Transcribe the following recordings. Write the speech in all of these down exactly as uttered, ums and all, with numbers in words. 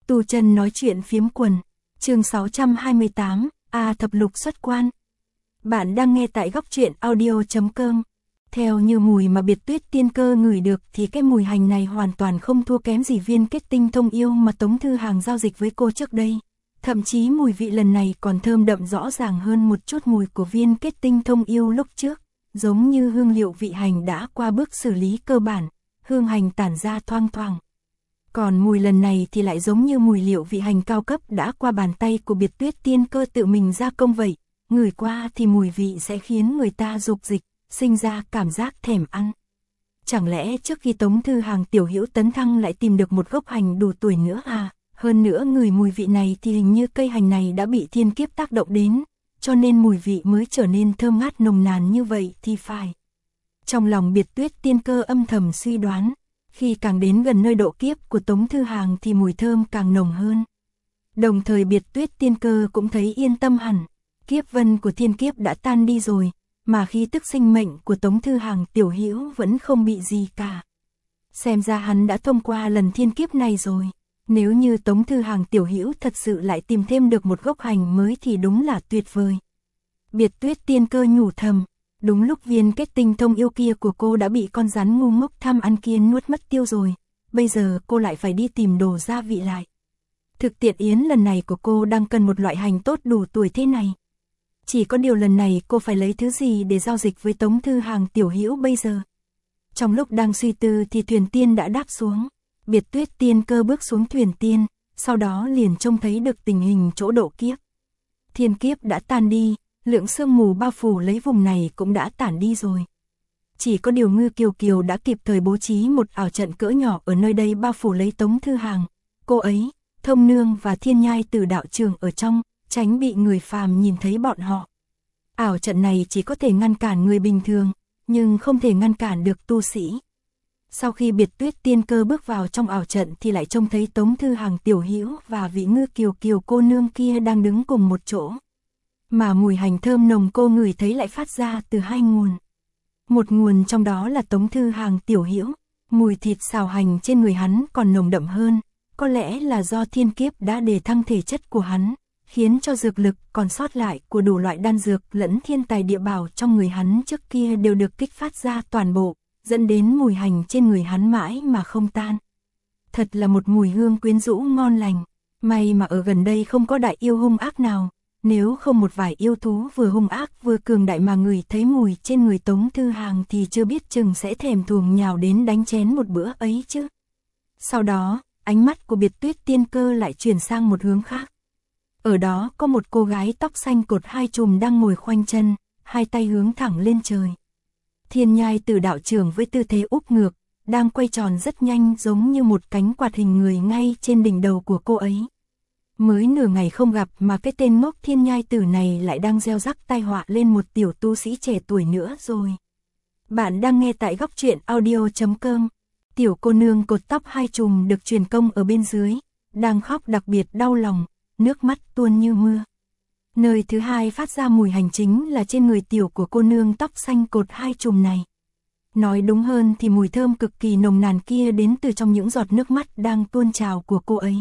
Tu chân nói chuyện phiếm quần, chương sáu trăm hai mươi tám, A thập lục xuất quan. Bạn đang nghe tại góc truyện audio chấm com. Theo như mùi mà Biệt Tuyết Tiên Cơ ngửi được thì cái mùi hành này hoàn toàn không thua kém gì viên kết tinh thông yêu mà Tống Thư Hàng giao dịch với cô trước đây. Thậm chí mùi vị lần này còn thơm đậm rõ ràng hơn một chút mùi của viên kết tinh thông yêu lúc trước, giống như hương liệu vị hành đã qua bước xử lý cơ bản, hương hành tản ra thoang thoảng. Còn mùi lần này thì lại giống như mùi liệu vị hành cao cấp đã qua bàn tay của Biệt Tuyết Tiên Cơ tự mình gia công vậy, ngửi qua thì mùi vị sẽ khiến người ta dục dịch, sinh ra cảm giác thèm ăn. Chẳng lẽ trước khi Tống Thư Hàng tiểu hữu tấn thăng lại tìm được một gốc hành đủ tuổi nữa à? Hơn nữa ngửi mùi vị này thì hình như cây hành này đã bị thiên kiếp tác động đến, cho nên mùi vị mới trở nên thơm ngát nồng nàn như vậy thì phải. Trong lòng Biệt Tuyết Tiên Cơ âm thầm suy đoán, khi càng đến gần nơi độ kiếp của Tống Thư Hàng thì mùi thơm càng nồng hơn. Đồng thời Biệt Tuyết Tiên Cơ cũng thấy yên tâm hẳn, kiếp vân của thiên kiếp đã tan đi rồi, mà khí tức sinh mệnh của Tống Thư Hàng tiểu hữu vẫn không bị gì cả. Xem ra hắn đã thông qua lần thiên kiếp này rồi. Nếu như Tống Thư Hàng tiểu hữu thật sự lại tìm thêm được một gốc hành mới thì đúng là tuyệt vời. Biệt Tuyết Tiên Cơ nhủ thầm, đúng lúc viên kết tinh thông yêu kia của cô đã bị con rắn ngu ngốc tham ăn kia nuốt mất tiêu rồi, bây giờ cô lại phải đi tìm đồ gia vị lại. Thực tiện yến lần này của cô đang cần một loại hành tốt đủ tuổi thế này. Chỉ có điều lần này cô phải lấy thứ gì để giao dịch với Tống Thư Hàng tiểu hữu bây giờ. Trong lúc đang suy tư thì thuyền tiên đã đáp xuống. Biệt Tuyết Tiên Cơ bước xuống thuyền tiên, sau đó liền trông thấy được tình hình chỗ độ kiếp. Thiên kiếp đã tan đi, lượng sương mù bao phủ lấy vùng này cũng đã tản đi rồi. Chỉ có điều Ngư Kiều Kiều đã kịp thời bố trí một ảo trận cỡ nhỏ ở nơi đây bao phủ lấy Tống Thư Hàng. Cô ấy, Thông Nương và Thiên Nhai Tử đạo trường ở trong, tránh bị người phàm nhìn thấy bọn họ. Ảo trận này chỉ có thể ngăn cản người bình thường, nhưng không thể ngăn cản được tu sĩ. Sau khi Biệt Tuyết Tiên Cơ bước vào trong ảo trận thì lại trông thấy Tống Thư Hàng tiểu hữu và vị Ngư Kiều Kiều cô nương kia đang đứng cùng một chỗ. Mà mùi hành thơm nồng cô ngửi thấy lại phát ra từ hai nguồn. Một nguồn trong đó là Tống Thư Hàng tiểu hữu, mùi thịt xào hành trên người hắn còn nồng đậm hơn, có lẽ là do thiên kiếp đã đề thăng thể chất của hắn, khiến cho dược lực còn sót lại của đủ loại đan dược lẫn thiên tài địa bảo trong người hắn trước kia đều được kích phát ra toàn bộ, dẫn đến mùi hành trên người hắn mãi mà không tan. Thật là một mùi hương quyến rũ ngon lành, may mà ở gần đây không có đại yêu hung ác nào, nếu không một vài yêu thú vừa hung ác vừa cường đại mà ngửi thấy mùi trên người Tống Thư Hàng thì chưa biết chừng sẽ thèm thuồng nhào đến đánh chén một bữa ấy chứ. Sau đó, ánh mắt của Biệt Tuyết Tiên Cơ lại chuyển sang một hướng khác. Ở đó có một cô gái tóc xanh cột hai chùm đang ngồi khoanh chân, hai tay hướng thẳng lên trời. Thiên Nhai Tử đạo trưởng với tư thế úp ngược, đang quay tròn rất nhanh giống như một cánh quạt hình người ngay trên đỉnh đầu của cô ấy. Mới nửa ngày không gặp mà cái tên ngốc Thiên Nhai Tử này lại đang gieo rắc tai họa lên một tiểu tu sĩ trẻ tuổi nữa rồi. Bạn đang nghe tại góc truyện audio chấm com. Tiểu cô nương cột tóc hai chùm được truyền công ở bên dưới, đang khóc đặc biệt đau lòng, nước mắt tuôn như mưa. Nơi thứ hai phát ra mùi hành chính là trên người tiểu của cô nương tóc xanh cột hai chùm này. Nói đúng hơn thì mùi thơm cực kỳ nồng nàn kia đến từ trong những giọt nước mắt đang tuôn trào của cô ấy.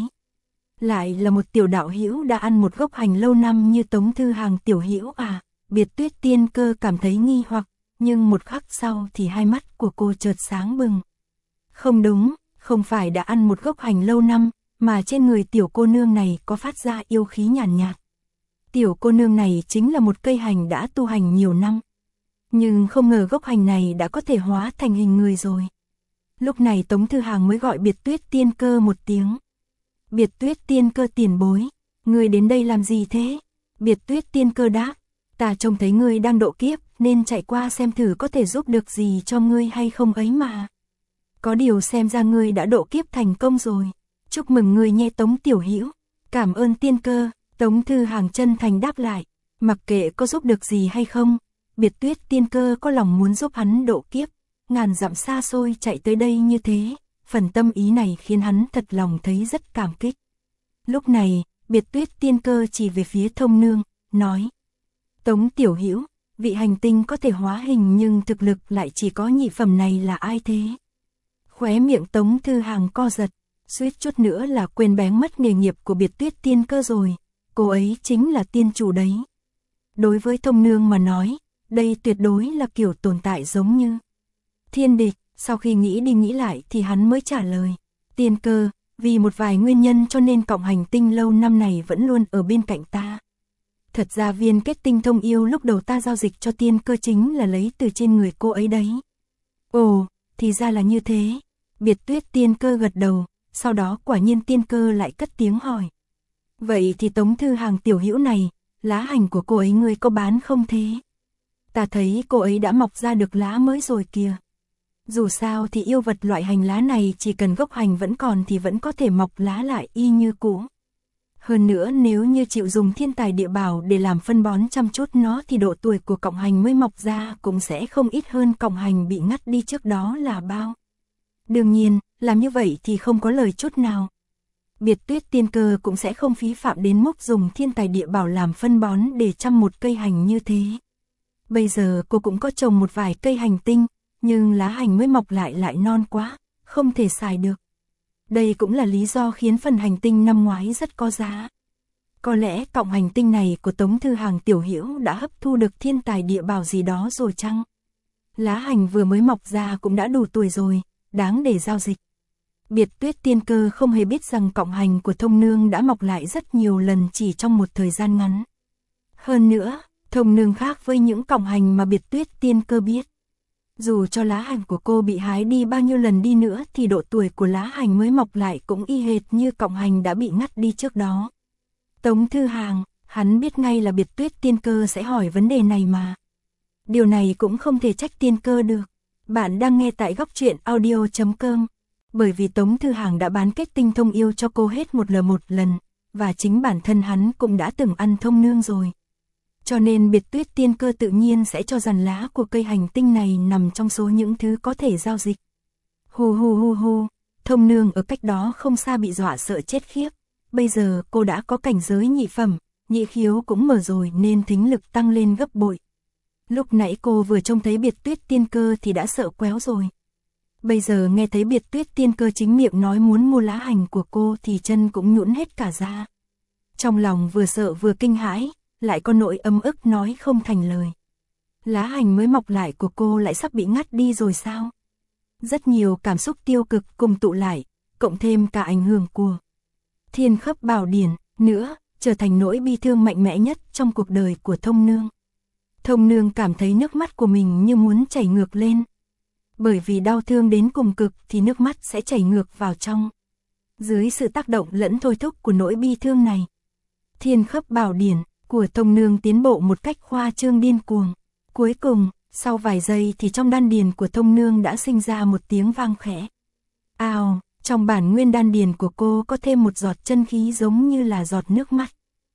Lại là một tiểu đạo hữu đã ăn một gốc hành lâu năm như Tống Thư Hàng tiểu hữu à? Biệt Tuyết Tiên Cơ cảm thấy nghi hoặc, nhưng một khắc sau thì hai mắt của cô chợt sáng bừng. Không đúng, không phải đã ăn một gốc hành lâu năm, mà trên người tiểu cô nương này có phát ra yêu khí nhàn nhạt, nhạt. Tiểu cô nương này chính là một cây hành đã tu hành nhiều năm. Nhưng không ngờ gốc hành này đã có thể hóa thành hình người rồi. Lúc này Tống Thư Hàng mới gọi Biệt Tuyết Tiên Cơ một tiếng. Biệt Tuyết Tiên Cơ tiền bối, ngươi đến đây làm gì thế? Biệt Tuyết Tiên Cơ đáp, ta trông thấy ngươi đang độ kiếp nên chạy qua xem thử có thể giúp được gì cho ngươi hay không ấy mà. Có điều xem ra ngươi đã độ kiếp thành công rồi. Chúc mừng ngươi nhé Tống tiểu hữu. Cảm ơn Tiên Cơ. Tống Thư Hàng chân thành đáp lại, mặc kệ có giúp được gì hay không, Biệt Tuyết Tiên Cơ có lòng muốn giúp hắn độ kiếp, ngàn dặm xa xôi chạy tới đây như thế, phần tâm ý này khiến hắn thật lòng thấy rất cảm kích. Lúc này, Biệt Tuyết Tiên Cơ chỉ về phía Thông Nương, nói: Tống tiểu hữu, vị hành tinh có thể hóa hình nhưng thực lực lại chỉ có nhị phẩm này là ai thế? Khóe miệng Tống Thư Hàng co giật, suýt chút nữa là quên bén mất nghề nghiệp của Biệt Tuyết Tiên Cơ rồi, cô ấy chính là tiên chủ đấy. Đối với Thông Nương mà nói, đây tuyệt đối là kiểu tồn tại giống như thiên địch. Sau khi nghĩ đi nghĩ lại thì hắn mới trả lời, Tiên Cơ, vì một vài nguyên nhân cho nên Cộng Hành Tinh lâu năm này vẫn luôn ở bên cạnh ta. Thật ra viên kết tinh thông yêu lúc đầu ta giao dịch cho Tiên Cơ chính là lấy từ trên người cô ấy đấy. Ồ, thì ra là như thế. Biệt Tuyết Tiên Cơ gật đầu, sau đó quả nhiên Tiên Cơ lại cất tiếng hỏi. Vậy thì Tống Thư Hàng tiểu hữu này, lá hành của cô ấy ngươi có bán không thế? Ta thấy cô ấy đã mọc ra được lá mới rồi kìa. Dù sao thì yêu vật loại hành lá này chỉ cần gốc hành vẫn còn thì vẫn có thể mọc lá lại y như cũ. Hơn nữa nếu như chịu dùng thiên tài địa bảo để làm phân bón chăm chút nó thì độ tuổi của cọng hành mới mọc ra cũng sẽ không ít hơn cọng hành bị ngắt đi trước đó là bao. Đương nhiên, làm như vậy thì không có lời chút nào. Biệt Tuyết Tiên Cơ cũng sẽ không phí phạm đến mức dùng thiên tài địa bảo làm phân bón để chăm một cây hành như thế. Bây giờ cô cũng có trồng một vài cây hành tinh, nhưng lá hành mới mọc lại lại non quá, không thể xài được. Đây cũng là lý do khiến phần hành tinh năm ngoái rất có giá. Có lẽ cọng hành tinh này của Tống Thư Hàng tiểu hữu đã hấp thu được thiên tài địa bảo gì đó rồi chăng? Lá hành vừa mới mọc ra cũng đã đủ tuổi rồi, đáng để giao dịch. Biệt Tuyết Tiên Cơ không hề biết rằng cọng hành của Thông Nương đã mọc lại rất nhiều lần chỉ trong một thời gian ngắn. Hơn nữa, Thông Nương khác với những cọng hành mà Biệt Tuyết Tiên Cơ biết. Dù cho lá hành của cô bị hái đi bao nhiêu lần đi nữa thì độ tuổi của lá hành mới mọc lại cũng y hệt như cọng hành đã bị ngắt đi trước đó. Tống Thư Hàng, hắn biết ngay là Biệt Tuyết Tiên Cơ sẽ hỏi vấn đề này mà. Điều này cũng không thể trách Tiên Cơ được. Bạn đang nghe tại góc truyện audio chấm com. Bởi vì Tống Thư Hàng đã bán kết tinh thông yêu cho cô hết một lần một lần, và chính bản thân hắn cũng đã từng ăn Thông Nương rồi. Cho nên Biệt Tuyết Tiên Cơ tự nhiên sẽ cho rằng lá của cây hành tinh này nằm trong số những thứ có thể giao dịch. Hù hù hù hù, Thông Nương ở cách đó không xa bị dọa sợ chết khiếp. Bây giờ cô đã có cảnh giới nhị phẩm, nhị khiếu cũng mở rồi nên thính lực tăng lên gấp bội. Lúc nãy cô vừa trông thấy Biệt Tuyết Tiên Cơ thì đã sợ quéo rồi. Bây giờ nghe thấy Biệt Tuyết Tiên Cơ chính miệng nói muốn mua lá hành của cô thì chân cũng nhũn hết cả ra. Trong lòng vừa sợ vừa kinh hãi, lại có nỗi ấm ức nói không thành lời. Lá hành mới mọc lại của cô lại sắp bị ngắt đi rồi sao? Rất nhiều cảm xúc tiêu cực cùng tụ lại, cộng thêm cả ảnh hưởng của Thiên Khấp Bảo Điển nữa, trở thành nỗi bi thương mạnh mẽ nhất trong cuộc đời của Thông Nương. Thông Nương cảm thấy nước mắt của mình như muốn chảy ngược lên. Bởi vì đau thương đến cùng cực thì nước mắt sẽ chảy ngược vào trong. Dưới sự tác động lẫn thôi thúc của nỗi bi thương này, Thiên Khấp Bảo Điển của Thông Nương tiến bộ một cách khoa trương điên cuồng. Cuối cùng, sau vài giây thì trong đan điền của Thông Nương đã sinh ra một tiếng vang khẽ. Ào, trong bản nguyên đan điền của cô có thêm một giọt chân khí giống như là giọt nước mắt.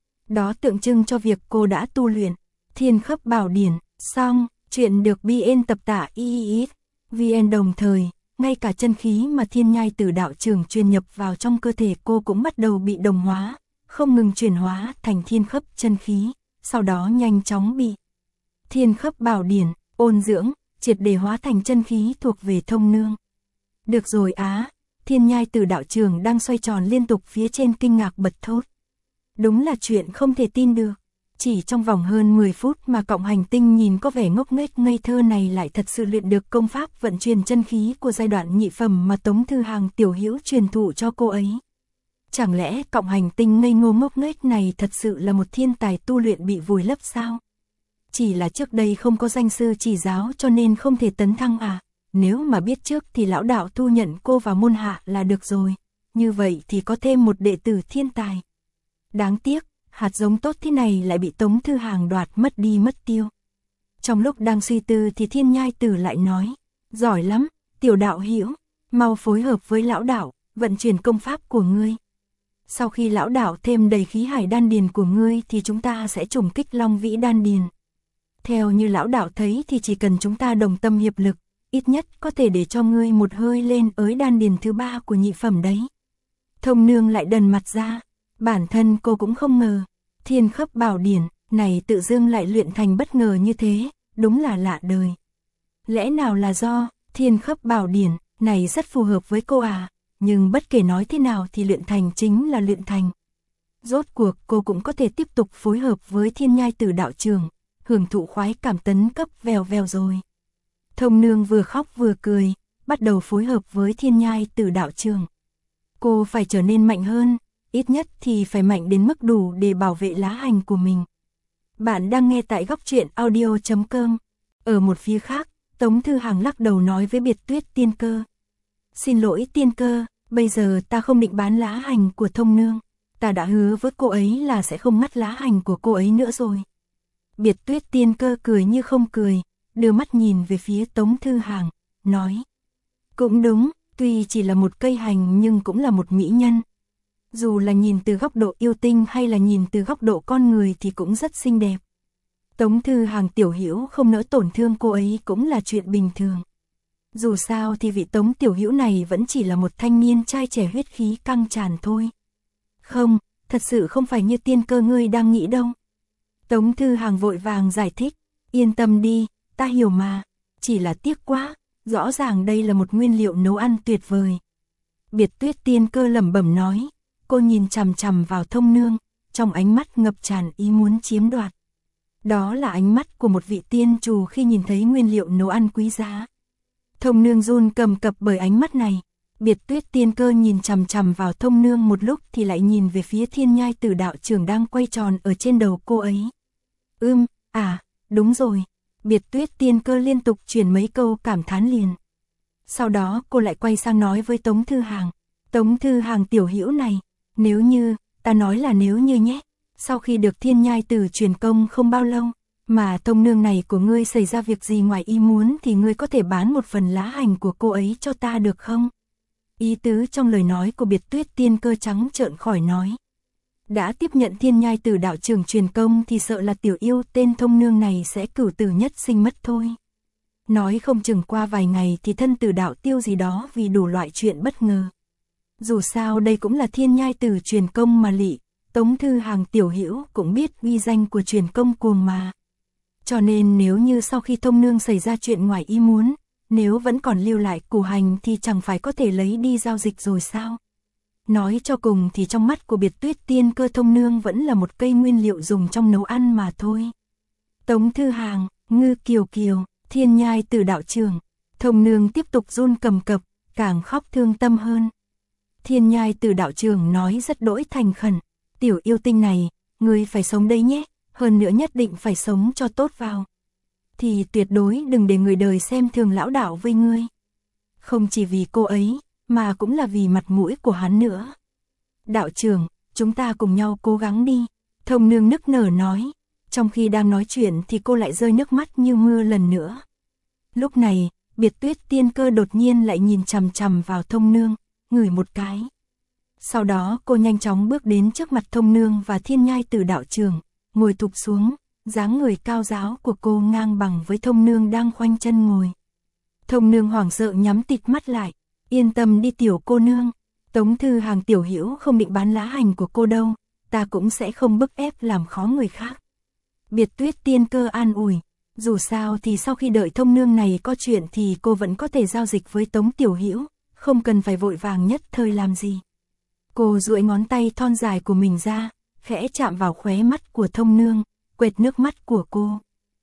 Đó tượng trưng cho việc cô đã tu luyện Thiên Khấp Bảo Điển. Xong, chuyện được biên tập tả i i s vê en đồng thời, ngay cả chân khí mà Thiên Nhai Tử đạo trưởng truyền nhập vào trong cơ thể cô cũng bắt đầu bị đồng hóa, không ngừng chuyển hóa thành thiên khấp chân khí, sau đó nhanh chóng bị Thiên Khấp Bảo Điển ôn dưỡng, triệt để hóa thành chân khí thuộc về Thông Nương. Được rồi á, Thiên Nhai Tử đạo trưởng đang xoay tròn liên tục phía trên kinh ngạc bật thốt. Đúng là chuyện không thể tin được. Chỉ trong vòng hơn mười phút mà cọng hành tinh nhìn có vẻ ngốc nghếch ngây thơ này lại thật sự luyện được công pháp vận chuyển chân khí của giai đoạn nhị phẩm mà Tống Thư Hàng tiểu hữu truyền thụ cho cô ấy. Chẳng lẽ cọng hành tinh ngây ngô ngốc nghếch này thật sự là một thiên tài tu luyện bị vùi lấp sao? Chỉ là trước đây không có danh sư chỉ giáo cho nên không thể tấn thăng à? Nếu mà biết trước thì lão đạo thu nhận cô vào môn hạ là được rồi. Như vậy thì có thêm một đệ tử thiên tài. Đáng tiếc, hạt giống tốt thế này lại bị Tống Thư Hàng đoạt mất đi mất tiêu. Trong lúc đang suy tư thì Thiên Nhai Tử lại nói, giỏi lắm, tiểu đạo hữu, mau phối hợp với lão đạo, vận chuyển công pháp của ngươi. Sau khi lão đạo thêm đầy khí hải đan điền của ngươi thì chúng ta sẽ trùng kích Long Vĩ đan điền. Theo như lão đạo thấy thì chỉ cần chúng ta đồng tâm hiệp lực, ít nhất có thể để cho ngươi một hơi lên ới đan điền thứ ba của nhị phẩm đấy. Thông Nương lại đần mặt ra, bản thân cô cũng không ngờ, Thiên Khấp Bảo Điển này tự dưng lại luyện thành bất ngờ như thế, đúng là lạ đời. Lẽ nào là do Thiên Khấp Bảo Điển này rất phù hợp với cô à? nhưng bất kể nói thế nào thì luyện thành chính là luyện thành. Rốt cuộc cô cũng có thể tiếp tục phối hợp với Thiên Nhai Tử đạo trưởng, hưởng thụ khoái cảm tấn cấp vèo vèo rồi. Thông Nương vừa khóc vừa cười, bắt đầu phối hợp với Thiên Nhai Tử đạo trưởng. Cô phải trở nên mạnh hơn, ít nhất thì phải mạnh đến mức đủ để bảo vệ lá hành của mình. Bạn đang nghe tại góc truyện audio chấm com. Ở một phía khác, Tống Thư Hàng lắc đầu nói với Biệt Tuyết Tiên Cơ. Xin lỗi Tiên Cơ, bây giờ ta không định bán lá hành của Thông Nương. Ta đã hứa với cô ấy là sẽ không ngắt lá hành của cô ấy nữa rồi. Biệt Tuyết Tiên Cơ cười như không cười, đưa mắt nhìn về phía Tống Thư Hàng, nói. Cũng đúng, tuy chỉ là một cây hành nhưng cũng là một mỹ nhân. Dù là nhìn từ góc độ yêu tinh hay là nhìn từ góc độ con người thì cũng rất xinh đẹp. Tống Thư Hàng tiểu hữu không nỡ tổn thương cô ấy cũng là chuyện bình thường. Dù sao thì vị Tống tiểu hữu này vẫn chỉ là một thanh niên trai trẻ huyết khí căng tràn thôi. Không, thật sự không phải như Tiên Cơ ngươi đang nghĩ đâu. Tống Thư Hàng vội vàng giải thích, yên tâm đi, ta hiểu mà, chỉ là tiếc quá, rõ ràng đây là một nguyên liệu nấu ăn tuyệt vời. Biệt Tuyết Tiên Cơ lẩm bẩm nói, cô nhìn chằm chằm vào Thông Nương, trong ánh mắt ngập tràn ý muốn chiếm đoạt. Đó là ánh mắt của một vị tiên trù khi nhìn thấy nguyên liệu nấu ăn quý giá. Thông Nương run cầm cập bởi ánh mắt này. Biệt Tuyết Tiên Cơ nhìn chằm chằm vào Thông Nương một lúc thì lại nhìn về phía Thiên Nhai Tử đạo trưởng đang quay tròn ở trên đầu cô ấy. Ưm, à, đúng rồi. Biệt Tuyết Tiên Cơ liên tục truyền mấy câu cảm thán liền. Sau đó cô lại quay sang nói với Tống Thư Hàng. Tống Thư Hàng tiểu hữu này, nếu như, ta nói là nếu như nhé. Sau khi được Thiên Nhai Tử truyền công không bao lâu, mà Thông Nương này của ngươi xảy ra việc gì ngoài ý muốn thì ngươi có thể bán một phần lá hành của cô ấy cho ta được không? Ý tứ trong lời nói của Biệt Tuyết Tiên Cơ trắng trợn khỏi nói. Đã tiếp nhận Thiên Nhai Tử đạo trưởng truyền công thì sợ là tiểu yêu tên Thông Nương này sẽ cửu tử nhất sinh mất thôi. Nói không chừng qua vài ngày thì thân tử đạo tiêu gì đó vì đủ loại chuyện bất ngờ. Dù sao đây cũng là Thiên Nhai Tử truyền công mà lị, Tống Thư Hàng tiểu hữu cũng biết uy danh của truyền công cuồng mà. Cho nên nếu như sau khi Thông Nương xảy ra chuyện ngoài ý muốn, nếu vẫn còn lưu lại củ hành thì chẳng phải có thể lấy đi giao dịch rồi sao? Nói cho cùng thì trong mắt của Biệt Tuyết Tiên Cơ Thông Nương vẫn là một cây nguyên liệu dùng trong nấu ăn mà thôi. Tống Thư Hàng, Ngư Kiều Kiều, Thiên Nhai Tử đạo trưởng, Thông Nương tiếp tục run cầm cập, càng khóc thương tâm hơn. Thiên Nhai Tử đạo trưởng nói rất đỗi thành khẩn, tiểu yêu tinh này, ngươi phải sống đây nhé, hơn nữa nhất định phải sống cho tốt vào. Thì tuyệt đối đừng để người đời xem thường lão đạo với ngươi. Không chỉ vì cô ấy, mà cũng là vì mặt mũi của hắn nữa. Đạo trưởng, chúng ta cùng nhau cố gắng đi, Thông Nương nức nở nói. Trong khi đang nói chuyện thì cô lại rơi nước mắt như mưa lần nữa. Lúc này, Biệt Tuyết Tiên Cơ đột nhiên lại nhìn chằm chằm vào Thông Nương, ngửi một cái. Sau đó cô nhanh chóng bước đến trước mặt Thông Nương và Thiên Nhai Tử đạo trưởng, ngồi thụp xuống, dáng người cao ráo của cô ngang bằng với Thông Nương đang khoanh chân ngồi. Thông Nương hoảng sợ nhắm tịt mắt lại, yên tâm đi tiểu cô nương, Tống Thư Hàng tiểu hữu không định bán lá hành của cô đâu, ta cũng sẽ không bức ép làm khó người khác. Biệt Tuyết Tiên Cơ an ủi, dù sao thì sau khi đợi Thông Nương này có chuyện thì cô vẫn có thể giao dịch với Tống tiểu hữu, không cần phải vội vàng nhất thời làm gì. Cô duỗi ngón tay thon dài của mình ra, khẽ chạm vào khóe mắt của Thông Nương, quệt nước mắt của cô.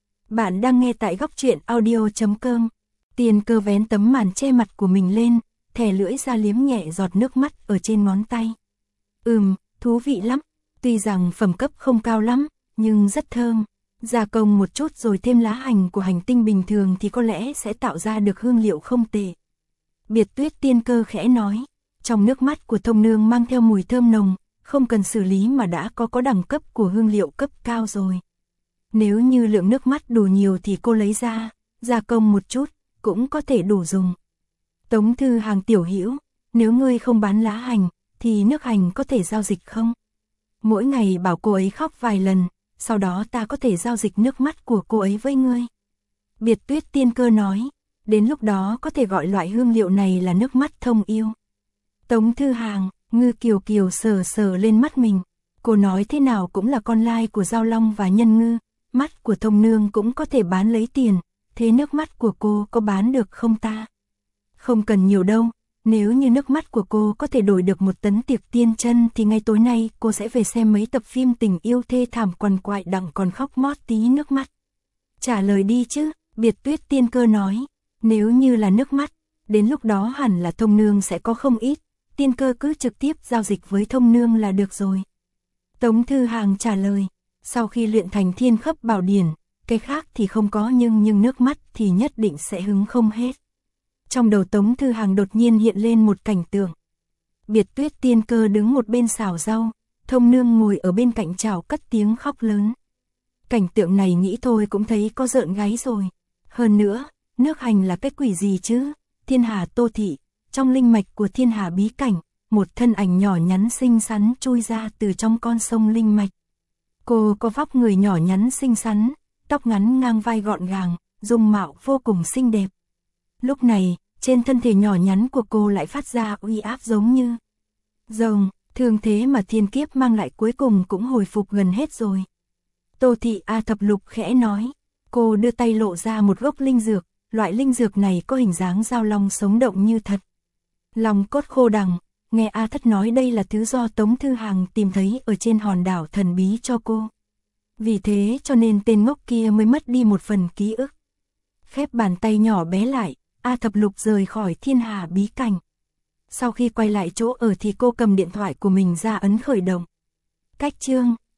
Bạn đang nghe tại góc truyện audio chấm com. Tiên Cơ vén tấm màn che mặt của mình lên, thè lưỡi ra liếm nhẹ giọt nước mắt ở trên ngón tay. Ừm, thú vị lắm, tuy rằng phẩm cấp không cao lắm, nhưng rất thơm. Gia công một chút rồi thêm lá hành của hành tinh bình thường thì có lẽ sẽ tạo ra được hương liệu không tệ. Biệt Tuyết Tiên Cơ khẽ nói, trong nước mắt của Thông Nương mang theo mùi thơm nồng, không cần xử lý mà đã có có đẳng cấp của hương liệu cấp cao rồi. Nếu như lượng nước mắt đủ nhiều thì cô lấy ra, gia công một chút, cũng có thể đủ dùng. Tống Thư Hàng tiểu hữu, nếu ngươi không bán lá hành, thì nước hành có thể giao dịch không? Mỗi ngày bảo cô ấy khóc vài lần, sau đó ta có thể giao dịch nước mắt của cô ấy với ngươi. Biệt Tuyết Tiên Cơ nói, đến lúc đó có thể gọi loại hương liệu này là nước mắt thông yêu. Tống Thư Hàng, Ngư Kiều Kiều sờ sờ lên mắt mình, cô nói thế nào cũng là con lai của Giao Long và Nhân Ngư, mắt của Thông Nương cũng có thể bán lấy tiền, thế nước mắt của cô có bán được không ta? Không cần nhiều đâu, Nếu như nước mắt của cô có thể đổi được một tấn tiệc tiên chân thì ngay tối nay cô sẽ về xem mấy tập phim tình yêu thê thảm quằn quại đặng còn khóc mót tí nước mắt. Trả lời đi chứ, Biệt Tuyết Tiên Cơ nói, nếu như là nước mắt, đến lúc đó hẳn là Thông Nương sẽ có không ít, Tiên Cơ cứ trực tiếp giao dịch với Thông Nương là được rồi. Tống Thư Hàng trả lời, sau khi luyện thành Thiên Khấp Bảo Điển, cái khác thì không có nhưng nhưng nước mắt thì nhất định sẽ hứng không hết. Trong đầu Tống Thư Hàng đột nhiên hiện lên một cảnh tượng. Biệt Tuyết Tiên Cơ đứng một bên xào rau, Thông Nương ngồi ở bên cạnh chảo cất tiếng khóc lớn. Cảnh tượng này nghĩ thôi cũng thấy có rợn gáy rồi. Hơn nữa, nước hành là cái quỷ gì chứ? Thiên Hà Tô Thị, trong linh mạch của Thiên Hà bí cảnh, một thân ảnh nhỏ nhắn xinh xắn chui ra từ trong con sông linh mạch. Cô có vóc người nhỏ nhắn xinh xắn, tóc ngắn ngang vai gọn gàng, dung mạo vô cùng xinh đẹp. Lúc này, trên thân thể nhỏ nhắn của cô lại phát ra uy áp giống như rồng, thường thế mà thiên kiếp mang lại cuối cùng cũng hồi phục gần hết rồi. Tô Thị A Thập Lục khẽ nói, cô đưa tay lộ ra một gốc linh dược, loại linh dược này có hình dáng dao long sống động như thật. Long cốt khô đằng, nghe A Thất nói đây là thứ do Tống Thư Hàng tìm thấy ở trên hòn đảo thần bí cho cô. Vì thế cho nên tên ngốc kia mới mất đi một phần ký ức. Khép bàn tay nhỏ bé lại, A Thập Lục rời khỏi Thiên Hà bí cảnh. Sau khi quay lại chỗ ở thì cô cầm điện thoại của mình ra ấn khởi động. Cách chương